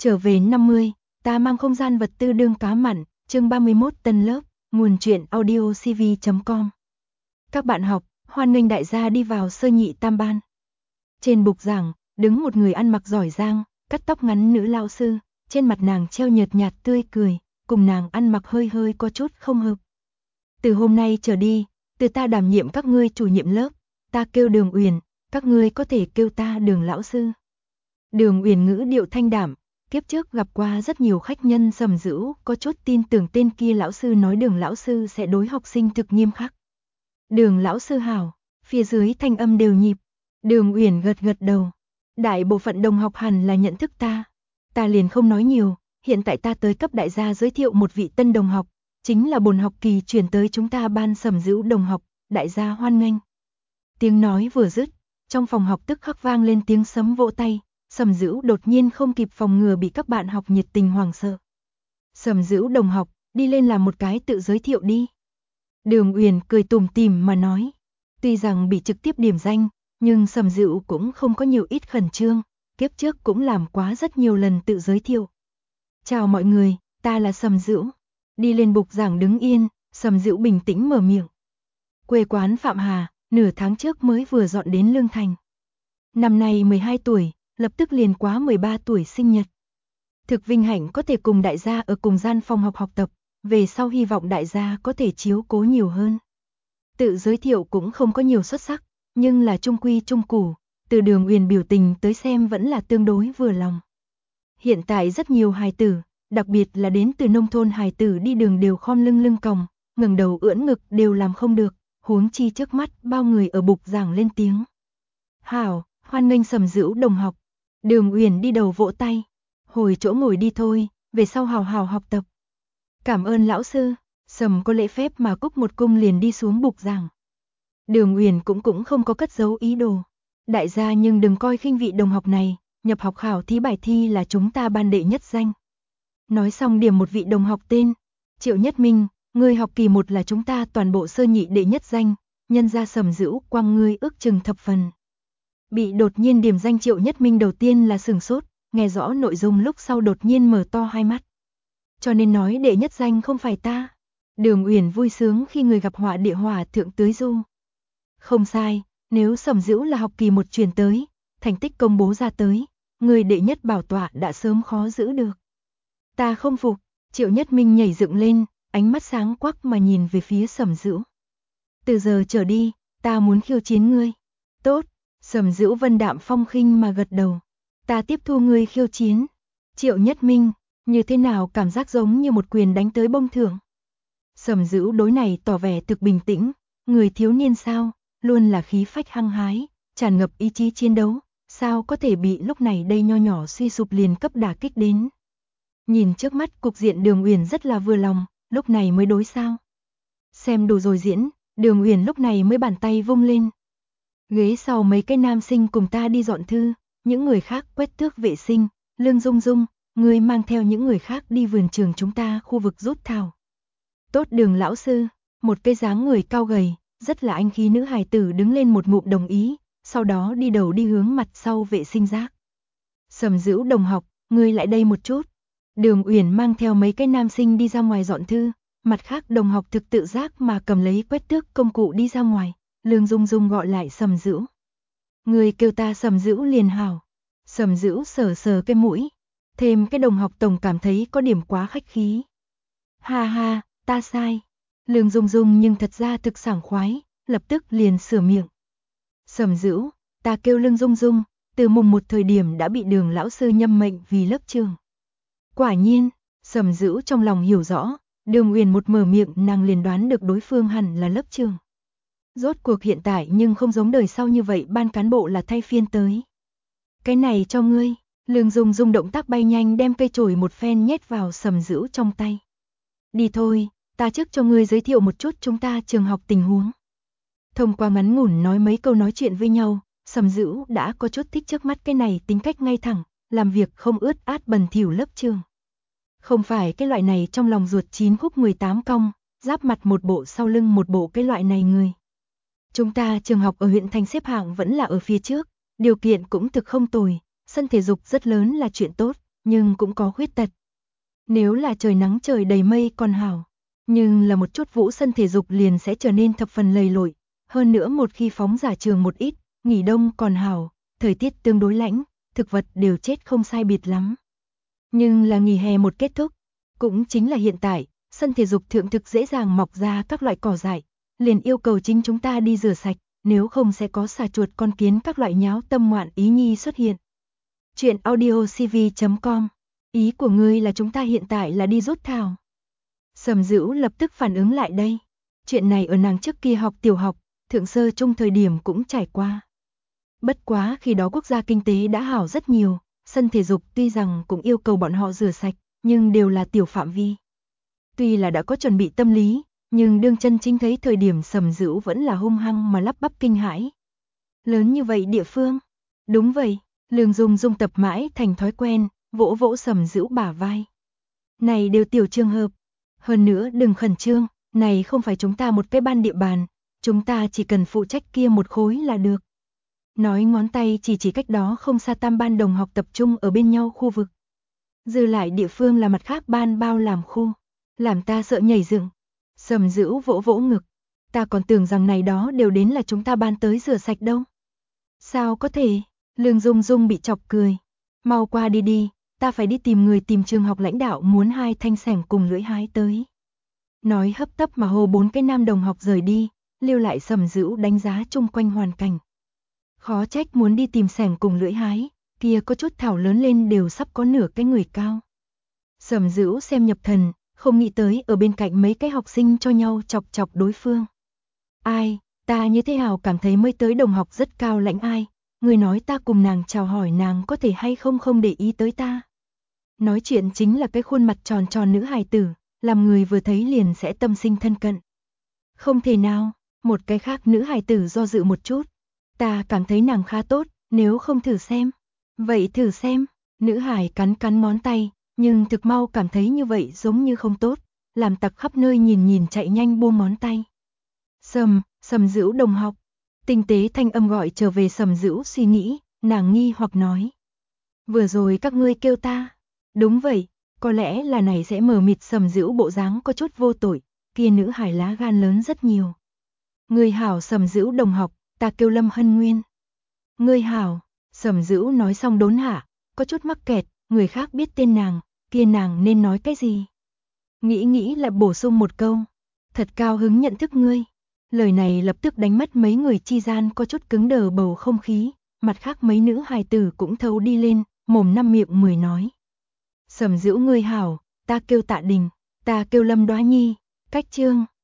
Trở về 50, ta mang không gian vật tư đương cá mặn, chương 31 tân lớp, nguồn truyện audiocv.com. Các bạn học, hoan nghênh đại gia đi vào sơ nhị tam ban. Trên bục giảng, đứng một người ăn mặc giỏi giang, cắt tóc ngắn nữ lão sư, trên mặt nàng treo nhợt nhạt tươi cười, cùng nàng ăn mặc hơi hơi có chút không hợp. Từ hôm nay trở đi, từ ta đảm nhiệm các ngươi chủ nhiệm lớp, ta kêu Đường Uyển, các ngươi có thể kêu ta Đường lão sư. Đường Uyển ngữ điệu thanh đảm, kiếp trước gặp qua rất nhiều khách nhân sầm dữ, có chút tin tưởng tên kia lão sư nói Đường lão sư sẽ đối học sinh thực nghiêm khắc. Đường lão sư hảo, phía dưới thanh âm đều nhịp. Đường Uyển gật gật đầu. Đại bộ phận đồng học hẳn là nhận thức ta. Ta liền không nói nhiều, hiện tại ta tới cấp đại gia giới thiệu một vị tân đồng học, chính là bồn học kỳ chuyển tới chúng ta ban sầm dữ đồng học, đại gia hoan nghênh. Tiếng nói vừa dứt, trong phòng học tức khắc vang lên tiếng sấm vỗ tay. Sầm dữ đột nhiên không kịp phòng ngừa bị các bạn học nhiệt tình hoảng sợ. Sầm dữ đồng học, đi lên làm một cái tự giới thiệu đi. Đường Uyển cười tủm tỉm mà nói. Tuy rằng bị trực tiếp điểm danh, nhưng Sầm dữ cũng không có nhiều ít khẩn trương, kiếp trước cũng làm quá rất nhiều lần tự giới thiệu. Chào mọi người, ta là Sầm dữ. Đi lên bục giảng đứng yên, Sầm dữ bình tĩnh mở miệng. Quê quán Phạm Hà, nửa tháng trước mới vừa dọn đến Lương Thành. Năm nay 12 tuổi. Lập tức liền quá 13 tuổi sinh nhật. Thực vinh hạnh có thể cùng đại gia ở cùng gian phòng học tập, về sau hy vọng đại gia có thể chiếu cố nhiều hơn. Tự giới thiệu cũng không có nhiều xuất sắc, nhưng là trung quy trung củ, từ Đường Uyển biểu tình tới xem vẫn là tương đối vừa lòng. Hiện tại rất nhiều hài tử, đặc biệt là đến từ nông thôn hài tử đi đường đều khom lưng lưng còng, ngẩng đầu ưỡn ngực đều làm không được, huống chi trước mắt bao người ở bục giảng lên tiếng. Hảo, hoan nghênh Sầm dữ đồng học. Đường Uyển đi đầu vỗ tay, hồi chỗ ngồi đi thôi, về sau hào hào học tập. Cảm ơn lão sư, Sầm có lễ phép mà cúc một cung liền đi xuống bục giảng. Đường Uyển cũng không có cất giấu ý đồ. Đại gia nhưng đừng coi khinh vị đồng học này, nhập học khảo thí bài thi là chúng ta ban đệ nhất danh. Nói xong điểm một vị đồng học tên, Triệu Nhất Minh, ngươi học kỳ 1 là chúng ta toàn bộ sơ nhị đệ nhất danh, nhân ra Sầm dữ quăng ngươi ước chừng thập phần. Bị đột nhiên điểm danh Triệu Nhất Minh đầu tiên là sửng sốt, nghe rõ nội dung lúc sau đột nhiên mở to hai mắt. Cho nên nói đệ nhất danh không phải ta. Đường Uyển vui sướng khi người gặp họa địa hỏa thượng tưới du. Không sai, nếu Sầm dữ là học kỳ 1 truyền tới, thành tích công bố ra tới, người đệ nhất bảo tọa đã sớm khó giữ được. Ta không phục, Triệu Nhất Minh nhảy dựng lên, ánh mắt sáng quắc mà nhìn về phía Sầm dữ. Từ giờ trở đi, ta muốn khiêu chiến ngươi. Tốt. Sầm dữ vân đạm phong khinh mà gật đầu. Ta tiếp thu ngươi khiêu chiến. Triệu Nhất Minh, như thế nào cảm giác giống như một quyền đánh tới bông thưởng. Sầm dữ đối này tỏ vẻ thực bình tĩnh, người thiếu niên sao, luôn là khí phách hăng hái, tràn ngập ý chí chiến đấu, sao có thể bị lúc này đây nho nhỏ suy sụp liền cấp đả kích đến. Nhìn trước mắt cục diện Đường Uyển rất là vừa lòng, lúc này mới đối sao. Xem đủ rồi diễn, Đường Uyển lúc này mới bàn tay vung lên. Ghế sau mấy cái nam sinh cùng ta đi dọn thư, những người khác quét tước vệ sinh, Lương Dung Dung, ngươi mang theo những người khác đi vườn trường chúng ta khu vực rút thảo. Tốt Đường lão sư, một cái dáng người cao gầy, rất là anh khí nữ hài tử đứng lên một ngụm đồng ý, sau đó đi đầu đi hướng mặt sau vệ sinh rác. Sầm dữ đồng học, ngươi lại đây một chút. Đường Uyển mang theo mấy cái nam sinh đi ra ngoài dọn thư, mặt khác đồng học thực tự giác mà cầm lấy quét tước công cụ đi ra ngoài. Lương Dung Dung gọi lại Sầm dữ. Người kêu ta Sầm dữ liền hảo. Sầm dữ sờ sờ cái mũi. Thêm cái đồng học tổng cảm thấy có điểm quá khách khí. Ha ha, ta sai. Lương Dung Dung nhưng thật ra thực sảng khoái, lập tức liền sửa miệng. Sầm dữ, ta kêu Lương Dung Dung, từ mùng 1 thời điểm đã bị Đường lão sư nhâm mệnh vì lớp trưởng. Quả nhiên, Sầm dữ trong lòng hiểu rõ, Đường Uyển một mở miệng nàng liền đoán được đối phương hẳn là lớp trưởng. Rốt cuộc hiện tại nhưng không giống đời sau như vậy ban cán bộ là thay phiên tới. Cái này cho ngươi, Lương Dung Dung động tác bay nhanh đem cây chổi một phen nhét vào Sầm dữ trong tay. Đi thôi, ta trước cho ngươi giới thiệu một chút chúng ta trường học tình huống. Thông qua ngắn ngủn nói mấy câu nói chuyện với nhau, Sầm dữ đã có chút thích trước mắt cái này tính cách ngay thẳng, làm việc không ướt át bẩn thỉu lớp trường. Không phải cái loại này trong lòng ruột 9 khúc 18 cong, giáp mặt một bộ sau lưng một bộ cái loại này người. Chúng ta trường học ở huyện thành xếp hạng vẫn là ở phía trước, điều kiện cũng thực không tồi, sân thể dục rất lớn là chuyện tốt, nhưng cũng có khuyết tật. Nếu là trời nắng trời đầy mây còn hảo, nhưng là một chút vũ sân thể dục liền sẽ trở nên thập phần lầy lội, hơn nữa một khi phóng giả trường một ít, nghỉ đông còn hảo, thời tiết tương đối lạnh, thực vật đều chết không sai biệt lắm. Nhưng là nghỉ hè một kết thúc, cũng chính là hiện tại, sân thể dục thượng thực dễ dàng mọc ra các loại cỏ dại, liền yêu cầu chính chúng ta đi rửa sạch, nếu không sẽ có xà chuột con kiến các loại nháo tâm ngoạn ý nhi xuất hiện. Chuyện audiocv.com. Ý của ngươi là chúng ta hiện tại là đi rút thảo. Sầm Dữu lập tức phản ứng lại đây. Chuyện này ở nàng trước kia học tiểu học, thượng sơ trung thời điểm cũng trải qua. Bất quá khi đó quốc gia kinh tế đã hảo rất nhiều, sân thể dục tuy rằng cũng yêu cầu bọn họ rửa sạch, nhưng đều là tiểu phạm vi. Tuy là đã có chuẩn bị tâm lý, nhưng đương chân chính thấy thời điểm Sầm Dữu vẫn là hung hăng mà lắp bắp kinh hãi. Lớn như vậy địa phương? Đúng vậy, Lương Dung Dung tập mãi thành thói quen, vỗ vỗ Sầm Dữu bả vai. Này đều tiểu trường hợp, hơn nữa đừng khẩn trương, này không phải chúng ta một cái ban địa bàn, chúng ta chỉ cần phụ trách kia một khối là được. Nói ngón tay chỉ cách đó không xa tam ban đồng học tập trung ở bên nhau khu vực. Dư lại địa phương là mặt khác ban bao làm khu, làm ta sợ nhảy dựng. Sầm Dữu vỗ vỗ ngực, ta còn tưởng rằng này đó đều đến là chúng ta ban tới rửa sạch đâu. Sao có thể, Lương Dung Dung bị chọc cười. Mau qua đi đi, ta phải đi tìm người tìm trường học lãnh đạo muốn 2 thanh xẻng cùng lưỡi hái tới. Nói hấp tấp mà hô 4 cái nam đồng học rời đi, lưu lại Sầm Dữu đánh giá chung quanh hoàn cảnh. Khó trách muốn đi tìm xẻng cùng lưỡi hái, kia có chút thảo lớn lên đều sắp có nửa cái người cao. Sầm Dữu xem nhập thần, không nghĩ tới ở bên cạnh mấy cái học sinh cho nhau chọc chọc đối phương. Ai, ta như thế nào cảm thấy mới tới đồng học rất cao lãnh ai, người nói ta cùng nàng chào hỏi nàng có thể hay không để ý tới ta. Nói chuyện chính là cái khuôn mặt tròn tròn nữ hài tử, làm người vừa thấy liền sẽ tâm sinh thân cận. Không thể nào, một cái khác nữ hài tử do dự một chút. Ta cảm thấy nàng khá tốt, nếu không thử xem. Vậy thử xem, nữ hài cắn cắn ngón tay, nhưng thực mau cảm thấy như vậy giống như không tốt, làm tặc khắp nơi nhìn chạy nhanh buông ngón tay. Sầm Dữu đồng học. Tinh tế thanh âm gọi trở về Sầm Dữu suy nghĩ, nàng nghi hoặc nói. Vừa rồi các ngươi kêu ta. Đúng vậy, có lẽ là này sẽ mờ mịt Sầm Dữu bộ dáng có chút vô tội, kia nữ hải lá gan lớn rất nhiều. Người hảo Sầm Dữu đồng học, ta kêu Lâm Hân Nguyên. Người hảo, Sầm Dữu nói xong đốn hạ, có chút mắc kẹt, người khác biết tên nàng, kia nàng nên nói cái gì. Nghĩ lại bổ sung một câu, thật cao hứng nhận thức ngươi. Lời này lập tức đánh mất mấy người chi gian có chút cứng đờ bầu không khí, mặt khác mấy nữ hài tử cũng thấu đi lên, mồm năm miệng mười nói. Sầm Dữu ngươi hảo, ta kêu Tạ Đình, ta kêu Lâm Đoá Nhi, cách chương.